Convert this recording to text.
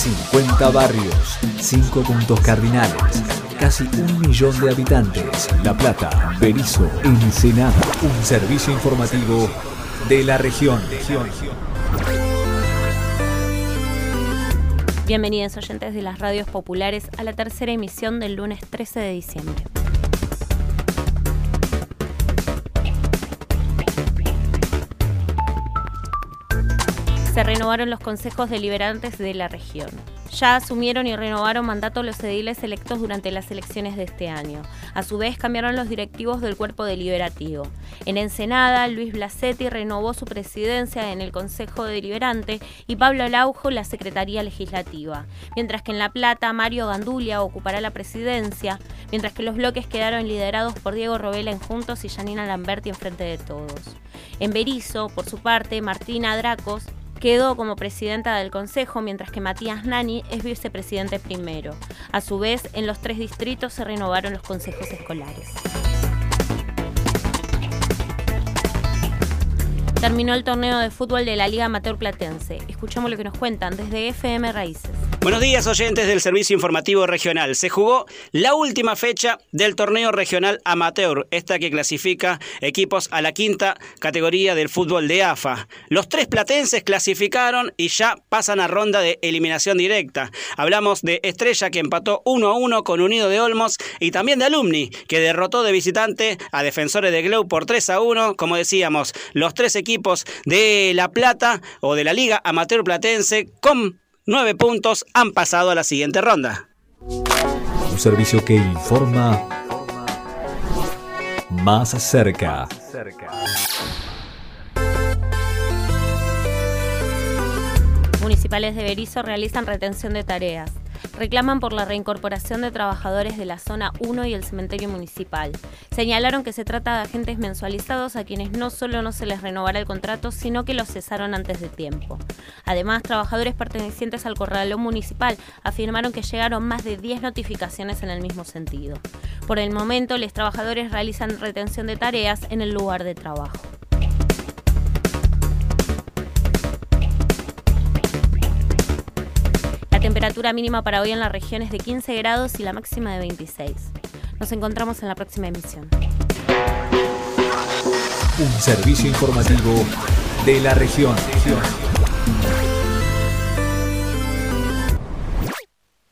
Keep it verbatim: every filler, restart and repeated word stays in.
cincuenta barrios, cinco puntos cardinales, casi un millón de habitantes. La Plata, Berisso, Ensenada. Un servicio informativo de la región. Bienvenidos oyentes de las radios populares a la tercera emisión del lunes trece de diciembre. Se renovaron los consejos deliberantes de la región. Ya asumieron y renovaron mandato los ediles electos durante las elecciones de este año. A su vez, cambiaron los directivos del cuerpo deliberativo. En Ensenada, Luis Blasetti renovó su presidencia en el Consejo Deliberante y Pablo Araujo la Secretaría Legislativa. Mientras que en La Plata, Mario Gandulia ocupará la presidencia, mientras que los bloques quedaron liderados por Diego Robela en Juntos y Janina Lamberti en Frente de Todos. En Berisso, por su parte, Martina Dracos quedó como presidenta del Consejo, mientras que Matías Nani es vicepresidente primero. A su vez, en los tres distritos se renovaron los consejos escolares. Terminó el torneo de fútbol de la Liga Amateur Platense. Escuchamos lo que nos cuentan desde F M Raíces. Buenos días, oyentes del Servicio Informativo Regional. Se jugó la última fecha del torneo regional amateur, esta que clasifica equipos a la quinta categoría del fútbol de A F A. Los tres platenses clasificaron y ya pasan a ronda de eliminación directa. Hablamos de Estrella, que empató uno a uno con Unido de Olmos, y también de Alumni, que derrotó de visitante a Defensores de Glau por tres a uno. Como decíamos, los tres equipos de La Plata o de la Liga Amateur Platense con nueve puntos han pasado a la siguiente ronda. Un servicio que informa más cerca. Municipales de Berisso realizan retención de tareas. Reclaman por la reincorporación de trabajadores de la zona uno y el cementerio municipal. Señalaron que se trata de agentes mensualizados a quienes no solo no se les renovará el contrato, sino que los cesaron antes de tiempo. Además, trabajadores pertenecientes al corralón municipal afirmaron que llegaron más de diez notificaciones en el mismo sentido. Por el momento, los trabajadores realizan retención de tareas en el lugar de trabajo. La temperatura mínima para hoy en la región es de quince grados y la máxima de veintiséis. Nos encontramos en la próxima emisión. Un servicio informativo de la región.